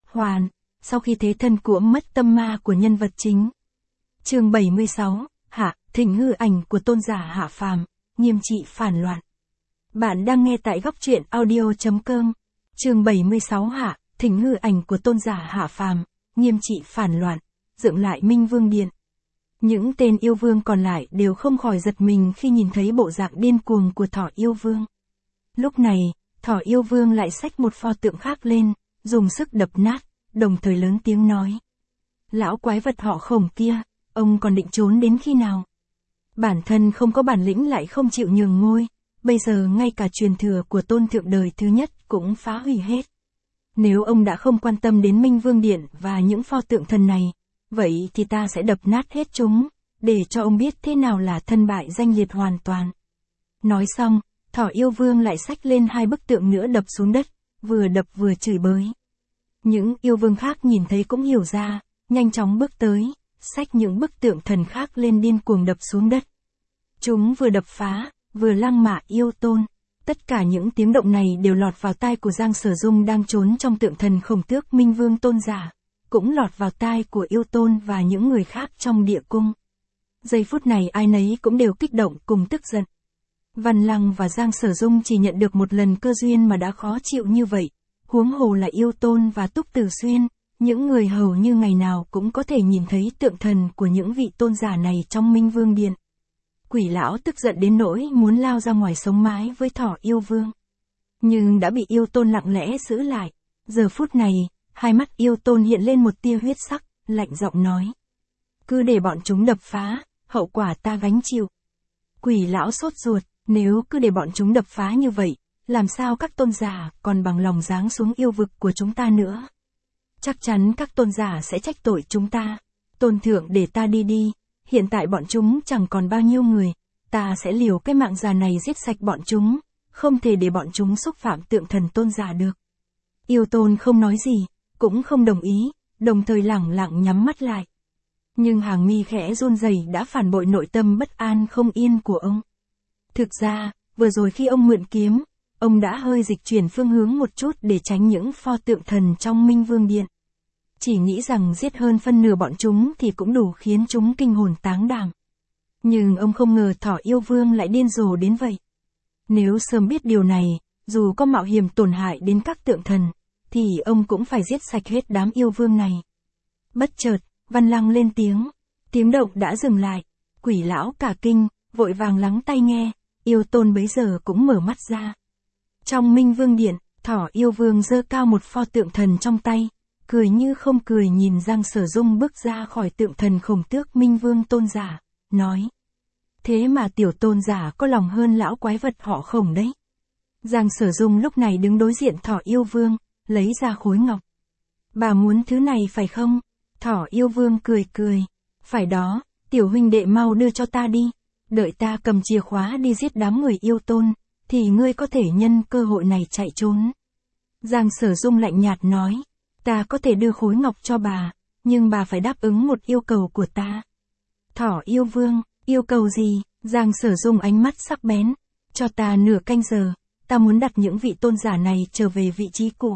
Hoàn, sau khi thế thân của mất tâm ma của nhân vật chính. Chương 76, Hạ, thỉnh hư ảnh của tôn giả hạ phàm, nghiêm trị phản loạn. Bạn đang nghe tại góc truyện audio.com. Chương 76 Hạ, thỉnh hư ảnh của tôn giả hạ phàm, nghiêm trị phản loạn, dựng lại Minh Vương Điện. Những tên yêu vương còn lại đều không khỏi giật mình khi nhìn thấy bộ dạng điên cuồng của Thỏ Yêu Vương. Lúc này, Thỏ Yêu Vương lại xách một pho tượng khác lên, dùng sức đập nát, đồng thời lớn tiếng nói. Lão quái vật họ Khổng kia, ông còn định trốn đến khi nào? Bản thân không có bản lĩnh lại không chịu nhường ngôi, bây giờ ngay cả truyền thừa của tôn thượng đời thứ nhất cũng phá hủy hết. Nếu ông đã không quan tâm đến Minh Vương Điện và những pho tượng thần này, vậy thì ta sẽ đập nát hết chúng, để cho ông biết thế nào là thân bại danh liệt hoàn toàn. Nói xong, Thỏ Yêu Vương lại xách lên 2 bức tượng nữa đập xuống đất, vừa đập vừa chửi bới. Những yêu vương khác nhìn thấy cũng hiểu ra, nhanh chóng bước tới, xách những bức tượng thần khác lên điên cuồng đập xuống đất. Chúng vừa đập phá, vừa lăng mạ yêu tôn. Tất cả những tiếng động này đều lọt vào tai của Giang Sở Dung đang trốn trong tượng thần Khổng Tước Minh Vương tôn giả, cũng lọt vào tai của yêu tôn và những người khác trong địa cung. Giây phút này ai nấy cũng đều kích động cùng tức giận. Văn Lăng và Giang Sở Dung chỉ nhận được một lần cơ duyên mà đã khó chịu như vậy, huống hồ là yêu tôn và Túc Tử Xuyên, những người hầu như ngày nào cũng có thể nhìn thấy tượng thần của những vị tôn giả này trong Minh Vương Điện. Quỷ lão tức giận đến nỗi muốn lao ra ngoài sống mái với Thỏ Yêu Vương. Nhưng đã bị yêu tôn lặng lẽ giữ lại. Giờ phút này, hai mắt yêu tôn hiện lên một tia huyết sắc, lạnh giọng nói. Cứ để bọn chúng đập phá, hậu quả ta gánh chịu. Quỷ lão sốt ruột, nếu cứ để bọn chúng đập phá như vậy, làm sao các tôn giả còn bằng lòng giáng xuống yêu vực của chúng ta nữa? Chắc chắn các tôn giả sẽ trách tội chúng ta. Tôn thượng để ta đi, hiện tại bọn chúng chẳng còn bao nhiêu người, ta sẽ liều cái mạng già này giết sạch bọn chúng, không thể để bọn chúng xúc phạm tượng thần tôn giả được. Yêu tôn không nói gì, cũng không đồng ý, đồng thời lẳng lặng nhắm mắt lại. Nhưng hàng mi khẽ run rẩy đã phản bội nội tâm bất an không yên của ông. Thực ra, vừa rồi khi ông mượn kiếm, ông đã hơi dịch chuyển phương hướng một chút để tránh những pho tượng thần trong Minh Vương Điện. Chỉ nghĩ rằng giết hơn phân nửa bọn chúng thì cũng đủ khiến chúng kinh hồn táng đảm. Nhưng ông không ngờ Thỏ Yêu Vương lại điên rồ đến vậy. Nếu sớm biết điều này, dù có mạo hiểm tổn hại đến các tượng thần, thì ông cũng phải giết sạch hết đám yêu vương này. Bất chợt, Văn Lăng lên tiếng động đã dừng lại. Quỷ lão cả kinh, vội vàng lắng tai nghe, yêu tôn bấy giờ cũng mở mắt ra. Trong Minh Vương Điện, Thỏ Yêu Vương giơ cao một pho tượng thần trong tay, cười như không cười nhìn Giang Sở Dung bước ra khỏi tượng thần Khổng Tước Minh Vương tôn giả, nói. Thế mà tiểu tôn giả có lòng hơn lão quái vật họ Khổng đấy. Giang Sở Dung lúc này đứng đối diện Thỏ Yêu Vương, lấy ra khối ngọc. Bà muốn thứ này phải không? Thỏ Yêu Vương cười. Phải đó, tiểu huynh đệ mau đưa cho ta đi. Đợi ta cầm chìa khóa đi giết đám người yêu tôn, thì ngươi có thể nhân cơ hội này chạy trốn. Giang Sở Dung lạnh nhạt nói. Ta có thể đưa khối ngọc cho bà, nhưng bà phải đáp ứng một yêu cầu của ta. Thỏ Yêu Vương, yêu cầu gì? Giang Sở Dung ánh mắt sắc bén. Cho ta nửa canh giờ, ta muốn đặt những vị tôn giả này trở về vị trí cũ.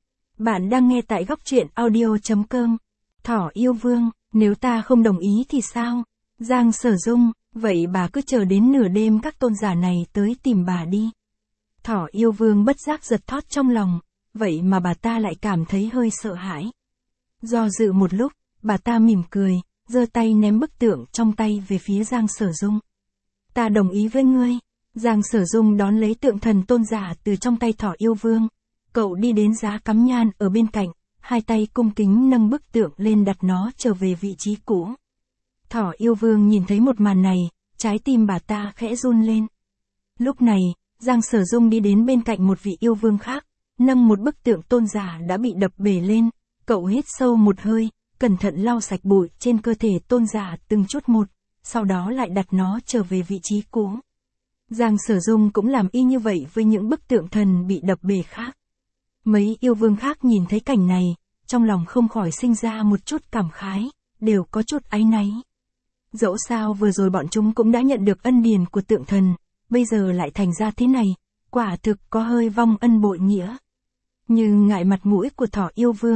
Bạn đang nghe tại góc truyện audio.com. Thỏ Yêu Vương, nếu ta không đồng ý thì sao? Giang Sở Dung, vậy bà cứ chờ đến nửa đêm các tôn giả này tới tìm bà đi. Thỏ Yêu Vương bất giác giật thót trong lòng, vậy mà bà ta lại cảm thấy hơi sợ hãi. Do dự một lúc, bà ta mỉm cười, giơ tay ném bức tượng trong tay về phía Giang Sở Dung. Ta đồng ý với ngươi. Giang Sở Dung đón lấy tượng thần tôn giả từ trong tay Thỏ Yêu Vương. Cậu đi đến giá cắm nhan ở bên cạnh, hai tay cung kính nâng bức tượng lên đặt nó trở về vị trí cũ. Thỏ Yêu Vương nhìn thấy một màn này, trái tim bà ta khẽ run lên. Lúc này, Giang Sở Dung đi đến bên cạnh một vị yêu vương khác, nâng một bức tượng tôn giả đã bị đập bể lên. Cậu hít sâu một hơi, cẩn thận lau sạch bụi trên cơ thể tôn giả từng chút một, sau đó lại đặt nó trở về vị trí cũ. Giang Sở Dung cũng làm y như vậy với những bức tượng thần bị đập bể khác. Mấy yêu vương khác nhìn thấy cảnh này, trong lòng không khỏi sinh ra một chút cảm khái, đều có chút áy náy. Dẫu sao vừa rồi bọn chúng cũng đã nhận được ân điển của tượng thần, bây giờ lại thành ra thế này, quả thực có hơi vong ân bội nghĩa. Nhưng ngại mặt mũi của Thỏ Yêu Vương,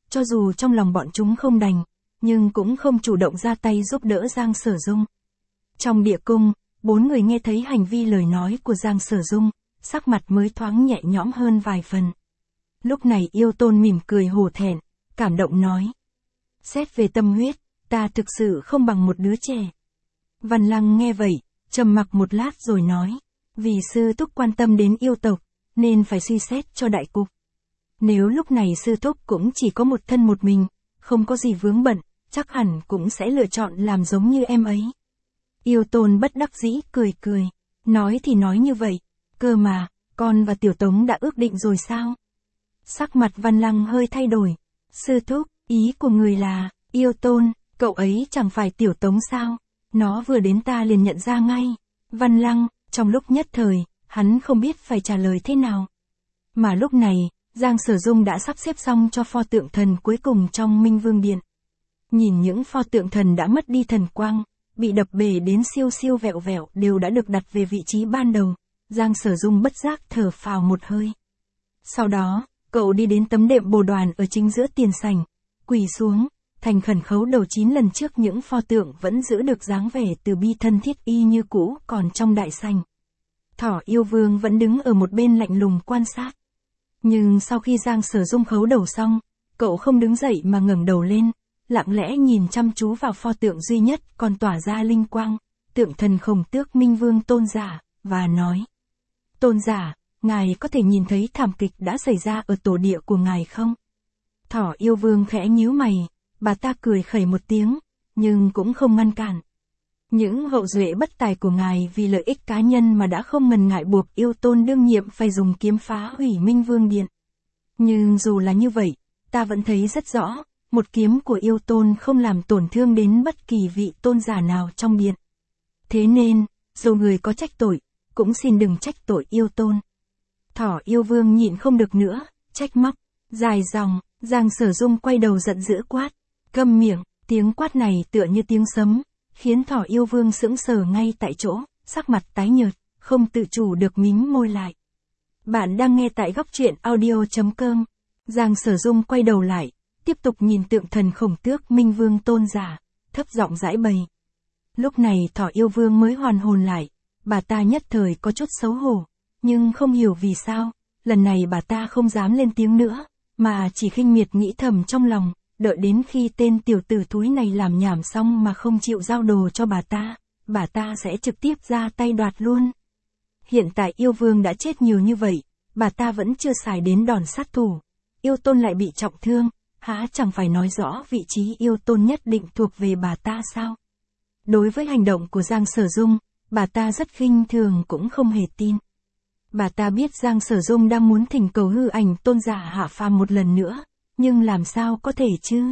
cho dù trong lòng bọn chúng không đành, nhưng cũng không chủ động ra tay giúp đỡ Giang Sở Dung. Trong địa cung, 4 người nghe thấy hành vi lời nói của Giang Sở Dung, sắc mặt mới thoáng nhẹ nhõm hơn vài phần. Lúc này Yêu Tôn mỉm cười hổ thẹn, cảm động nói. Xét về tâm huyết, ta thực sự không bằng một đứa trẻ. Văn Lăng nghe vậy, trầm mặc một lát rồi nói. Vì sư thúc quan tâm đến yêu tộc, nên phải suy xét cho đại cục. Nếu lúc này sư thúc cũng chỉ có một thân một mình, không có gì vướng bận, chắc hẳn cũng sẽ lựa chọn làm giống như em ấy. Yêu Tôn bất đắc dĩ cười cười. Nói thì nói như vậy, cơ mà, con và Tiểu Tống đã ước định rồi sao? Sắc mặt Văn Lăng hơi thay đổi. Sư thúc, ý của người là, Yêu Tôn, cậu ấy chẳng phải Tiểu Tống sao? Nó vừa đến ta liền nhận ra ngay. Văn Lăng, trong lúc nhất thời, hắn không biết phải trả lời thế nào. Mà lúc này, Giang Sở Dung đã sắp xếp xong cho pho tượng thần cuối cùng trong Minh Vương Điện. Nhìn những pho tượng thần đã mất đi thần quang, bị đập bể đến siêu siêu vẹo vẹo đều đã được đặt về vị trí ban đầu, Giang Sở Dung bất giác thở phào một hơi. Sau đó, cậu đi đến tấm đệm bồ đoàn ở chính giữa tiền sảnh, quỳ xuống, thành khẩn khấu đầu 9 lần trước những pho tượng vẫn giữ được dáng vẻ từ bi thân thiết y như cũ còn trong đại sảnh. Thỏ Yêu Vương vẫn đứng ở một bên lạnh lùng quan sát. Nhưng sau khi Giang Sở Dung khấu đầu xong, cậu không đứng dậy mà ngẩng đầu lên, lặng lẽ nhìn chăm chú vào pho tượng duy nhất còn tỏa ra linh quang, tượng thần Khổng Tước Minh Vương Tôn Giả, và nói. Tôn Giả, ngài có thể nhìn thấy thảm kịch đã xảy ra ở tổ địa của ngài không? Thỏ Yêu Vương khẽ nhíu mày, bà ta cười khẩy một tiếng, nhưng cũng không ngăn cản. Những hậu duệ bất tài của ngài vì lợi ích cá nhân mà đã không ngần ngại buộc Yêu Tôn đương nhiệm phải dùng kiếm phá hủy Minh Vương Điện. Nhưng dù là như vậy, ta vẫn thấy rất rõ, một kiếm của Yêu Tôn không làm tổn thương đến bất kỳ vị tôn giả nào trong điện. Thế nên, dù người có trách tội, cũng xin đừng trách tội Yêu Tôn. Thỏ Yêu Vương nhịn không được nữa, trách móc, dài dòng, Giang Sở Dung quay đầu giận dữ quát. Câm miệng, tiếng quát này tựa như tiếng sấm, khiến Thỏ Yêu Vương sững sờ ngay tại chỗ, sắc mặt tái nhợt, không tự chủ được mím môi lại. Bạn đang nghe tại góc truyện audio.com. Giang Sở Dung quay đầu lại, tiếp tục nhìn tượng thần Khổng Tước Minh Vương Tôn Giả, thấp giọng giãi bày. Lúc này Thỏ Yêu Vương mới hoàn hồn lại, bà ta nhất thời có chút xấu hổ, nhưng không hiểu vì sao, lần này bà ta không dám lên tiếng nữa, mà chỉ khinh miệt nghĩ thầm trong lòng, đợi đến khi tên tiểu tử thúi này làm nhảm xong mà không chịu giao đồ cho bà ta sẽ trực tiếp ra tay đoạt luôn. Hiện tại Yêu Vương đã chết nhiều như vậy, bà ta vẫn chưa xài đến đòn sát thủ. Yêu Tôn lại bị trọng thương, há chẳng phải nói rõ vị trí Yêu Tôn nhất định thuộc về bà ta sao? Đối với hành động của Giang Sở Dung, bà ta rất khinh thường cũng không hề tin. Bà ta biết Giang Sở Dung đang muốn thỉnh cầu hư ảnh tôn giả hạ phàm một lần nữa, nhưng làm sao có thể chứ?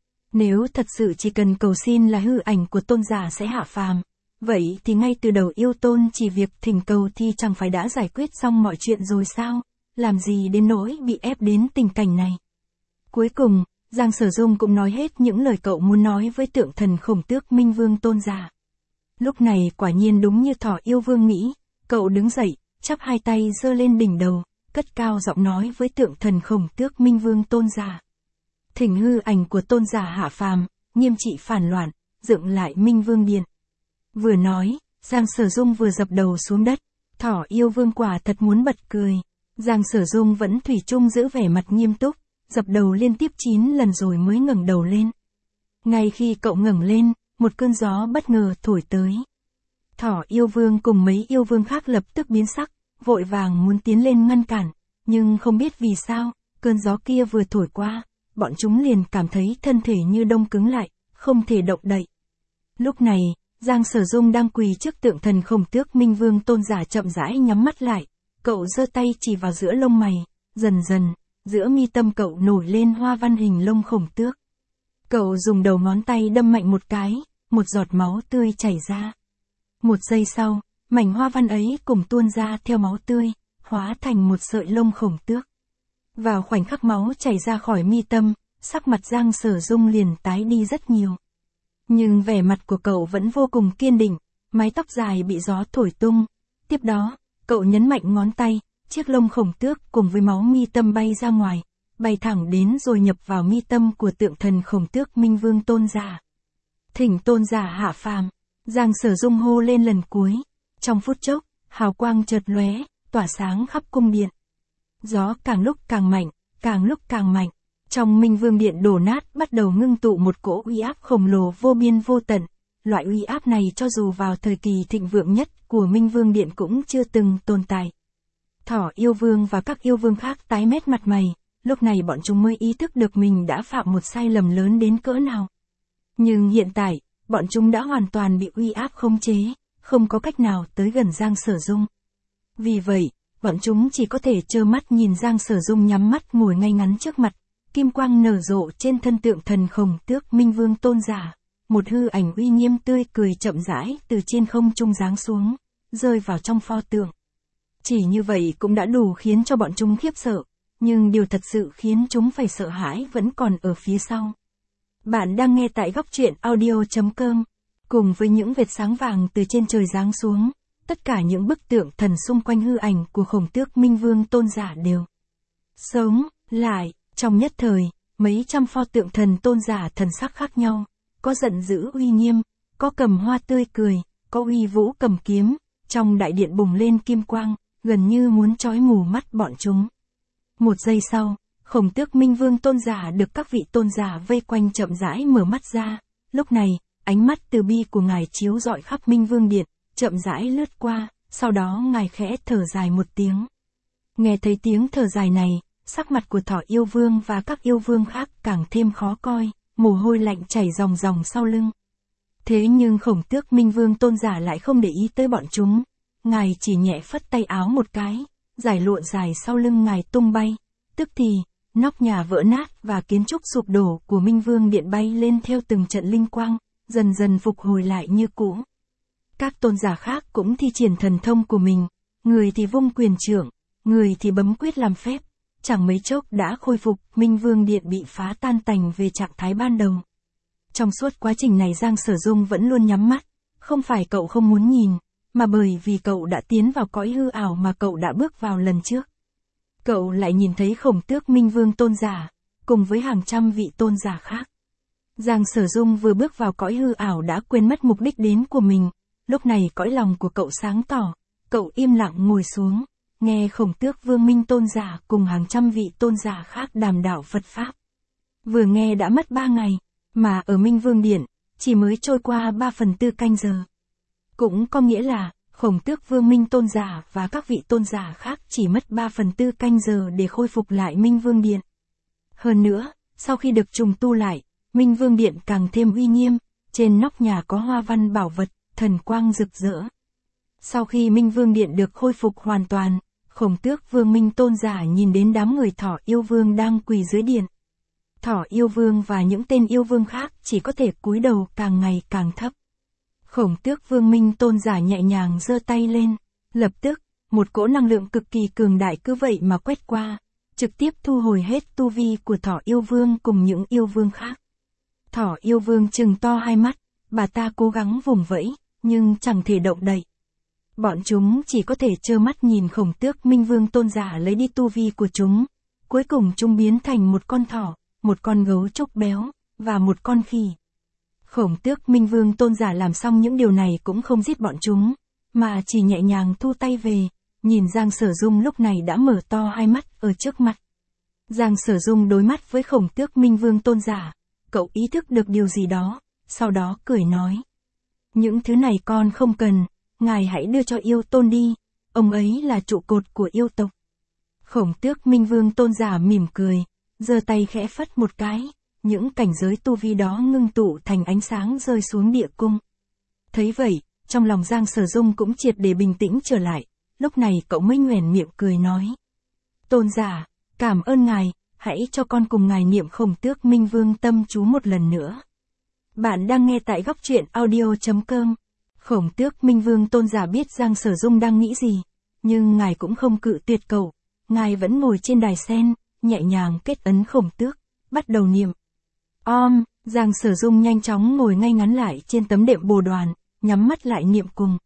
Nếu thật sự chỉ cần cầu xin là hư ảnh của tôn giả sẽ hạ phàm, vậy thì ngay từ đầu Yêu Tôn chỉ việc thỉnh cầu thì chẳng phải đã giải quyết xong mọi chuyện rồi sao? Làm gì đến nỗi bị ép đến tình cảnh này? Cuối cùng, Giang Sở Dung cũng nói hết những lời cậu muốn nói với tượng thần Khổng Tước Minh Vương Tôn Giả. Lúc này quả nhiên đúng như Thỏ Yêu Vương nghĩ, cậu đứng dậy, chắp hai tay giơ lên đỉnh đầu, cất cao giọng nói với tượng thần Khổng Tước Minh Vương Tôn Giả. Thỉnh hư ảnh của tôn giả hạ phàm, nghiêm trị phản loạn, dựng lại Minh Vương Điện. Vừa nói, Giang Sở Dung vừa dập đầu xuống đất, Thỏ Yêu Vương quả thật muốn bật cười. Giang Sở Dung vẫn thủy chung giữ vẻ mặt nghiêm túc, dập đầu liên tiếp 9 lần rồi mới ngẩng đầu lên. Ngay khi cậu ngẩng lên, một cơn gió bất ngờ thổi tới. Thỏ Yêu Vương cùng mấy yêu vương khác lập tức biến sắc, vội vàng muốn tiến lên ngăn cản, nhưng không biết vì sao, cơn gió kia vừa thổi qua, bọn chúng liền cảm thấy thân thể như đông cứng lại, không thể động đậy. Lúc này, Giang Sở Dung đang quỳ trước tượng thần Khổng Tước Minh Vương Tôn Giả chậm rãi nhắm mắt lại, cậu giơ tay chỉ vào giữa lông mày, dần dần, giữa mi tâm cậu nổi lên hoa văn hình lông khổng tước. Cậu dùng đầu ngón tay đâm mạnh một cái, một giọt máu tươi chảy ra. Một giây sau, mảnh hoa văn ấy cùng tuôn ra theo máu tươi, hóa thành một sợi lông khổng tước. Vào khoảnh khắc máu chảy ra khỏi mi tâm, sắc mặt Giang Sở Dung liền tái đi rất nhiều. Nhưng vẻ mặt của cậu vẫn vô cùng kiên định, mái tóc dài bị gió thổi tung. Tiếp đó, cậu nhấn mạnh ngón tay, chiếc lông khổng tước cùng với máu mi tâm bay ra ngoài, bay thẳng đến rồi nhập vào mi tâm của tượng thần Khổng Tước Minh Vương Tôn Giả. Thỉnh Tôn Giả hạ phàm, Giang Sở Dung hô lên lần cuối. Trong phút chốc, hào quang chợt lóe, tỏa sáng khắp cung điện. Gió càng lúc càng mạnh, càng lúc càng mạnh. Trong Minh Vương Điện đổ nát bắt đầu ngưng tụ một cỗ uy áp khổng lồ vô biên vô tận. Loại uy áp này cho dù vào thời kỳ thịnh vượng nhất của Minh Vương Điện cũng chưa từng tồn tại. Thỏ yêu vương và các yêu vương khác tái mét mặt mày, lúc này bọn chúng mới ý thức được mình đã phạm một sai lầm lớn đến cỡ nào. Nhưng hiện tại, bọn chúng đã hoàn toàn bị uy áp khống chế, không có cách nào tới gần Giang Sở Dung. Vì vậy, bọn chúng chỉ có thể trơ mắt nhìn Giang Sở Dung nhắm mắt ngồi ngay ngắn trước mặt, kim quang nở rộ trên thân tượng thần Khổng Tước Minh Vương Tôn Giả. Một hư ảnh uy nghiêm tươi cười chậm rãi từ trên không trung giáng xuống, rơi vào trong pho tượng. Chỉ như vậy cũng đã đủ khiến cho bọn chúng khiếp sợ, nhưng điều thật sự khiến chúng phải sợ hãi vẫn còn ở phía sau. Bạn đang nghe tại Góc Truyện Audio.com, cùng với những vệt sáng vàng từ trên trời giáng xuống, tất cả những bức tượng thần xung quanh hư ảnh của Khổng Tước Minh Vương Tôn Giả đều sống lại. Trong nhất thời, mấy trăm pho tượng thần tôn giả thần sắc khác nhau, có giận dữ uy nghiêm, có cầm hoa tươi cười, có uy vũ cầm kiếm, trong đại điện bùng lên kim quang, gần như muốn chói mù mắt bọn chúng. Một giây sau, Khổng Tước Minh Vương Tôn Giả được các vị tôn giả vây quanh chậm rãi mở mắt ra. Lúc này, ánh mắt từ bi của ngài chiếu rọi khắp Minh Vương Điện, chậm rãi lướt qua, sau đó ngài khẽ thở dài một tiếng. Nghe thấy tiếng thở dài này, sắc mặt của Thỏ yêu vương và các yêu vương khác càng thêm khó coi, mồ hôi lạnh chảy ròng ròng sau lưng. Thế nhưng Khổng Tước Minh Vương Tôn Giả lại không để ý tới bọn chúng. Ngài chỉ nhẹ phất tay áo một cái, giải lụa dài sau lưng ngài tung bay. Tức thì, nóc nhà vỡ nát và kiến trúc sụp đổ của Minh Vương Điện bay lên theo từng trận linh quang, dần dần phục hồi lại như cũ. Các tôn giả khác cũng thi triển thần thông của mình, người thì vung quyền trượng, người thì bấm quyết làm phép. Chẳng mấy chốc đã khôi phục, Minh Vương Điện bị phá tan tành về trạng thái ban đầu. Trong suốt quá trình này Giang Sở Dung vẫn luôn nhắm mắt, không phải cậu không muốn nhìn, mà bởi vì cậu đã tiến vào cõi hư ảo mà cậu đã bước vào lần trước. Cậu lại nhìn thấy Khổng Tước Minh Vương Tôn Giả, cùng với hàng trăm vị tôn giả khác. Giang Sở Dung vừa bước vào cõi hư ảo đã quên mất mục đích đến của mình, lúc này cõi lòng của cậu sáng tỏ, cậu im lặng ngồi xuống, nghe Khổng Tước Vương Minh Tôn Giả cùng hàng trăm vị tôn giả khác đàm đạo Phật Pháp. Vừa nghe đã mất 3 ngày, mà ở Minh Vương Điện, chỉ mới trôi qua 3/4 canh giờ. Cũng có nghĩa là, Khổng Tước Vương Minh Tôn Giả và các vị tôn giả khác chỉ mất 3/4 canh giờ để khôi phục lại Minh Vương Điện. Hơn nữa, sau khi được trùng tu lại, Minh Vương Điện càng thêm uy nghiêm, trên nóc nhà có hoa văn bảo vật, thần quang rực rỡ. Sau khi Minh Vương Điện được khôi phục hoàn toàn, Khổng Tước Vương Minh Tôn Giả nhìn đến đám người Thỏ yêu vương đang quỳ dưới điện. Thỏ yêu vương và những tên yêu vương khác chỉ có thể cúi đầu càng ngày càng thấp. Khổng Tước Vương Minh Tôn Giả nhẹ nhàng giơ tay lên, lập tức, một cỗ năng lượng cực kỳ cường đại cứ vậy mà quét qua, trực tiếp thu hồi hết tu vi của Thỏ yêu vương cùng những yêu vương khác. Thỏ yêu vương trừng to hai mắt, bà ta cố gắng vùng vẫy, nhưng chẳng thể động đậy. Bọn chúng chỉ có thể trơ mắt nhìn Khổng Tước Minh Vương Tôn Giả lấy đi tu vi của chúng. Cuối cùng chúng biến thành một con thỏ, một con gấu trúc béo, và một con khỉ. Khổng Tước Minh Vương Tôn Giả làm xong những điều này cũng không giết bọn chúng, mà chỉ nhẹ nhàng thu tay về, nhìn Giang Sở Dung lúc này đã mở to hai mắt ở trước mặt. Giang Sở Dung đối mắt với Khổng Tước Minh Vương Tôn Giả, cậu ý thức được điều gì đó, sau đó cười nói. Những thứ này con không cần, ngài hãy đưa cho yêu tôn đi, ông ấy là trụ cột của yêu tộc. Khổng Tước Minh Vương Tôn Giả mỉm cười, giơ tay khẽ phất một cái, những cảnh giới tu vi đó ngưng tụ thành ánh sáng rơi xuống địa cung. Thấy vậy, trong lòng Giang Sở Dung cũng triệt để bình tĩnh trở lại, lúc này cậu mới nhoẻn miệng cười nói. Tôn giả, cảm ơn ngài, hãy cho con cùng ngài niệm Khổng Tước Minh Vương tâm chú một lần nữa. Bạn đang nghe tại Góc Truyện Audio.com. Khổng Tước Minh Vương Tôn Giả biết Giang Sở Dung đang nghĩ gì, nhưng ngài cũng không cự tuyệt cậu, ngài vẫn ngồi trên đài sen, nhẹ nhàng kết ấn Khổng Tước, bắt đầu niệm. Giang Sở Dung nhanh chóng ngồi ngay ngắn lại trên tấm đệm bồ đoàn, nhắm mắt lại niệm cùng.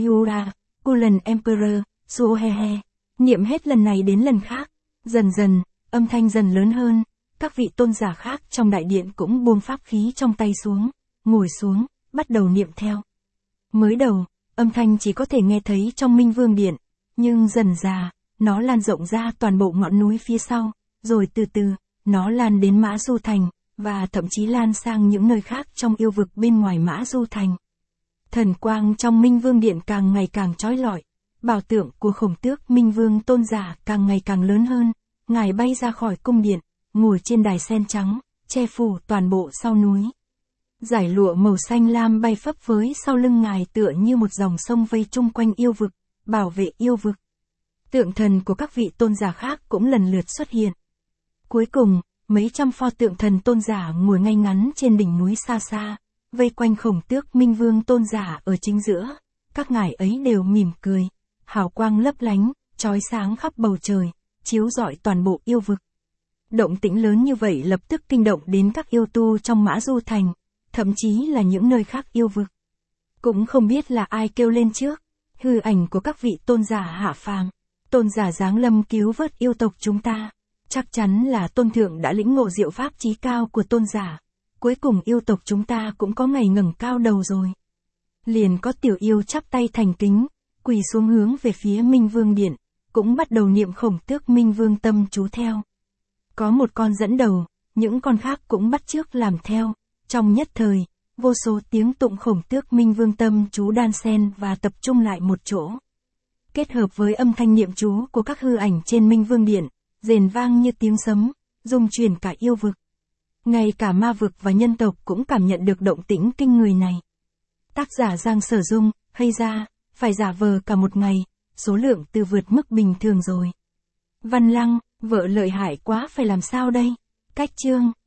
Moyura, Kulen Emperor, Suohehe, niệm hết lần này đến lần khác, dần dần, âm thanh dần lớn hơn, các vị tôn giả khác trong đại điện cũng buông pháp khí trong tay xuống, ngồi xuống, bắt đầu niệm theo. Mới đầu, âm thanh chỉ có thể nghe thấy trong Minh Vương Điện, nhưng dần dà, nó lan rộng ra toàn bộ ngọn núi phía sau, rồi từ từ, nó lan đến Mã Du Thành, và thậm chí lan sang những nơi khác trong yêu vực bên ngoài Mã Du Thành. Thần quang trong Minh Vương Điện càng ngày càng chói lọi, bảo tượng của Khổng Tước Minh Vương tôn giả càng ngày càng lớn hơn, ngài bay ra khỏi cung điện, ngồi trên đài sen trắng, che phủ toàn bộ sau núi. Dải lụa màu xanh lam bay phấp phới sau lưng ngài tựa như một dòng sông vây chung quanh yêu vực, bảo vệ yêu vực. Tượng thần của các vị tôn giả khác cũng lần lượt xuất hiện. Cuối cùng, mấy trăm pho tượng thần tôn giả ngồi ngay ngắn trên đỉnh núi xa xa, vây quanh Khổng Tước Minh Vương tôn giả ở chính giữa, các ngài ấy đều mỉm cười, hào quang lấp lánh, chói sáng khắp bầu trời, chiếu rọi toàn bộ yêu vực. Động tĩnh lớn như vậy lập tức kinh động đến các yêu tu trong Mã Du Thành, thậm chí là những nơi khác yêu vực. Cũng không biết là ai kêu lên trước, hư ảnh của các vị tôn giả hạ phàm, tôn giả giáng lâm cứu vớt yêu tộc chúng ta. Chắc chắn là tôn thượng đã lĩnh ngộ diệu pháp chí cao của tôn giả. Cuối cùng yêu tộc chúng ta cũng có ngày ngẩng cao đầu rồi. Liền có tiểu yêu chắp tay thành kính, quỳ xuống hướng về phía Minh Vương Điện, cũng bắt đầu niệm Khổng Tước Minh Vương tâm chú theo. Có một con dẫn đầu, những con khác cũng bắt chước làm theo. Trong nhất thời, vô số tiếng tụng Khổng Tước Minh Vương tâm chú đan xen và tập trung lại một chỗ. Kết hợp với âm thanh niệm chú của các hư ảnh trên Minh Vương Điện, rền vang như tiếng sấm, rung chuyển cả yêu vực. Ngay cả ma vực và nhân tộc cũng cảm nhận được động tĩnh kinh người này. Tác giả Giang Sở Dung, hay ra, phải giả vờ cả một ngày, số lượng từ vượt mức bình thường rồi. Văn Lăng, vợ lợi hại quá phải làm sao đây? Cách chương